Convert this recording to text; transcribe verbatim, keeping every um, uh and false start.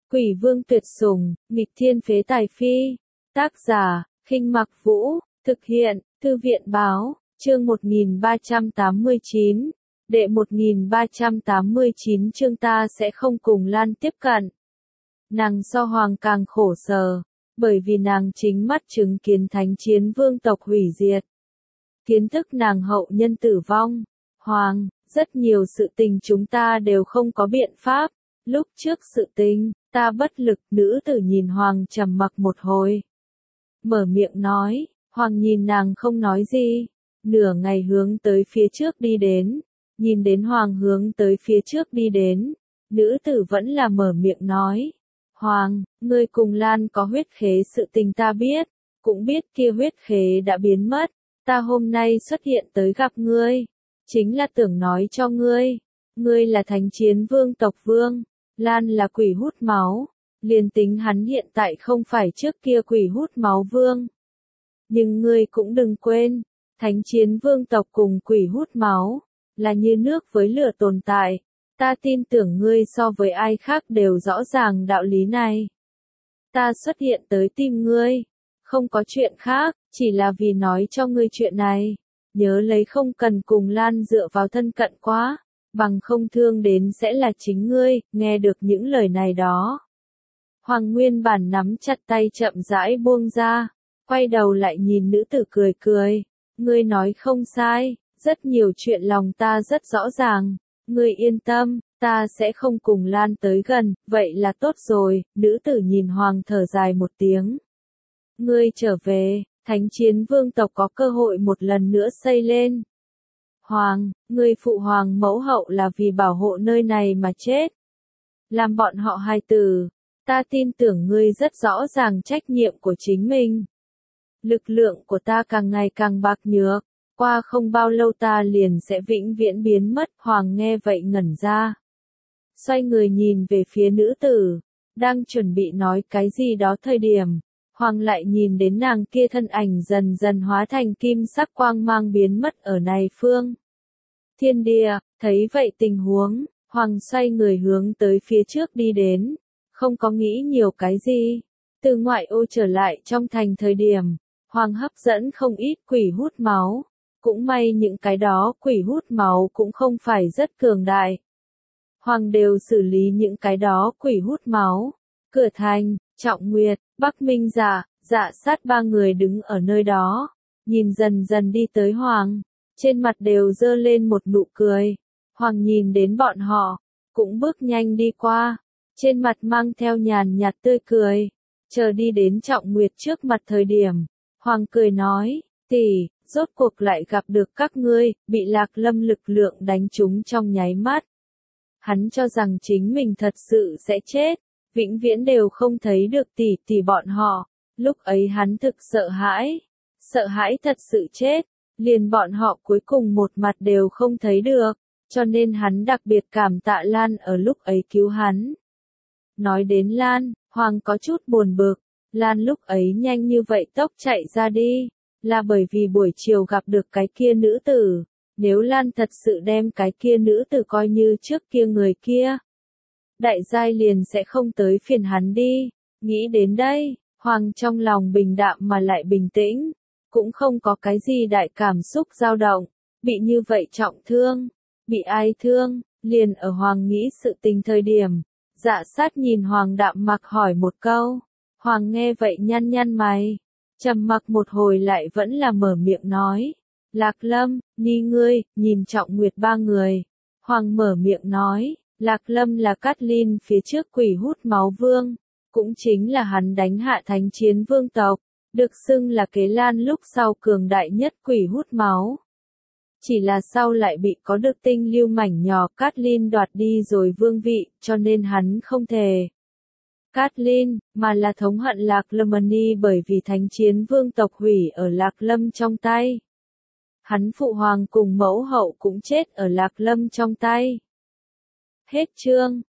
Quỷ vương tuyệt sủng, nghịch thiên phế tài phi. Tác giả, Khinh Mặc Vũ, thực hiện, Thư viện báo, chương một nghìn ba trăm tám mươi chín, đệ một nghìn ba trăm tám mươi chín chương ta sẽ không cùng Lan tiếp cận. Nàng so Hoàng càng khổ sở, bởi vì nàng chính mắt chứng kiến thánh chiến vương tộc hủy diệt. Kiến thức nàng hậu nhân tử vong. Hoàng, rất nhiều sự tình chúng ta đều không có biện pháp. Lúc trước sự tình, ta bất lực. Nữ tử nhìn Hoàng trầm mặc một hồi. Mở miệng nói, Hoàng nhìn nàng không nói gì. Nửa ngày hướng tới phía trước đi đến. Nhìn đến Hoàng hướng tới phía trước đi đến. Nữ tử vẫn là mở miệng nói. Hoàng, ngươi cùng Lan có huyết khế sự tình ta biết. Cũng biết kia huyết khế đã biến mất. Ta hôm nay xuất hiện tới gặp ngươi. Chính là tưởng nói cho ngươi. Ngươi là thánh chiến vương tộc vương. Lan là quỷ hút máu. Liền tính hắn hiện tại không phải trước kia quỷ hút máu vương. Nhưng ngươi cũng đừng quên. Thánh chiến vương tộc cùng quỷ hút máu. Là như nước với lửa tồn tại. Ta tin tưởng ngươi so với ai khác đều rõ ràng đạo lý này. Ta xuất hiện tới tìm ngươi. Không có chuyện khác, chỉ là vì nói cho ngươi chuyện này. Nhớ lấy không cần cùng Lan dựa vào thân cận quá. Bằng không thương đến sẽ là chính ngươi, nghe được những lời này đó. Hoàng nguyên bản nắm chặt tay chậm rãi buông ra. Quay đầu lại nhìn nữ tử cười cười. Ngươi nói không sai, rất nhiều chuyện lòng ta rất rõ ràng. Ngươi yên tâm, ta sẽ không cùng Lan tới gần, vậy là tốt rồi. Nữ tử nhìn Hoàng thở dài một tiếng. Ngươi trở về, thánh chiến vương tộc có cơ hội một lần nữa xây lên. Hoàng, ngươi phụ hoàng mẫu hậu là vì bảo hộ nơi này mà chết. Làm bọn họ hài tử, ta tin tưởng ngươi rất rõ ràng trách nhiệm của chính mình. Lực lượng của ta càng ngày càng bạc nhược, qua không bao lâu ta liền sẽ vĩnh viễn biến mất. Hoàng nghe vậy ngẩn ra. Xoay người nhìn về phía nữ tử, đang chuẩn bị nói cái gì đó thời điểm. Hoàng lại nhìn đến nàng kia thân ảnh dần dần hóa thành kim sắc quang mang biến mất ở này phương. Thiên địa, thấy vậy tình huống, Hoàng xoay người hướng tới phía trước đi đến, không có nghĩ nhiều cái gì. Từ ngoại ô trở lại trong thành thời điểm, Hoàng hấp dẫn không ít quỷ hút máu. Cũng may những cái đó quỷ hút máu cũng không phải rất cường đại. Hoàng đều xử lý những cái đó quỷ hút máu. Cửa thành, Trọng Nguyệt, Bắc Minh Dạ, Dạ Sát ba người đứng ở nơi đó, nhìn dần dần đi tới Hoàng, trên mặt đều dơ lên một nụ cười. Hoàng nhìn đến bọn họ, cũng bước nhanh đi qua, trên mặt mang theo nhàn nhạt tươi cười. Chờ đi đến Trọng Nguyệt trước mặt thời điểm, Hoàng cười nói, tỷ, rốt cuộc lại gặp được các ngươi. Bị Lạc Lâm lực lượng đánh trúng trong nháy mắt. Hắn cho rằng chính mình thật sự sẽ chết, vĩnh viễn đều không thấy được tỷ tỷ bọn họ. Lúc ấy hắn thực sợ hãi, sợ hãi thật sự chết, liền bọn họ cuối cùng một mặt đều không thấy được, cho nên hắn đặc biệt cảm tạ Lan ở lúc ấy cứu hắn. Nói đến Lan, Hoàng có chút buồn bực, Lan lúc ấy nhanh như vậy tốc chạy ra đi, là bởi vì buổi chiều gặp được cái kia nữ tử. Nếu Lan thật sự đem cái kia nữ tử coi như trước kia người kia, đại giai liền sẽ không tới phiền hắn đi. Nghĩ đến đây, Hoàng trong lòng bình đạm mà lại bình tĩnh, cũng không có cái gì đại cảm xúc dao động. Bị như vậy trọng thương, bị ai thương, liền ở Hoàng nghĩ sự tình thời điểm. Dạ Sát nhìn Hoàng đạm mặc hỏi một câu. Hoàng nghe vậy nhăn nhăn mày, trầm mặc một hồi lại vẫn là mở miệng nói. Lạc Lâm, ni ngươi, nhìn Trọng Nguyệt ba người. Hoàng mở miệng nói, Lạc Lâm là Cát Linh phía trước quỷ hút máu vương, cũng chính là hắn đánh hạ thánh chiến vương tộc, được xưng là kế Lan lúc sau cường đại nhất quỷ hút máu. Chỉ là sau lại bị có được tinh lưu mảnh nhỏ Cát Linh đoạt đi rồi vương vị, cho nên hắn không thể Cát Linh, mà là thống hận Lạc Lâm bởi vì thánh chiến vương tộc hủy ở Lạc Lâm trong tay. Hắn phụ hoàng cùng mẫu hậu cũng chết ở Lạc Lâm trong tay. Hết chương.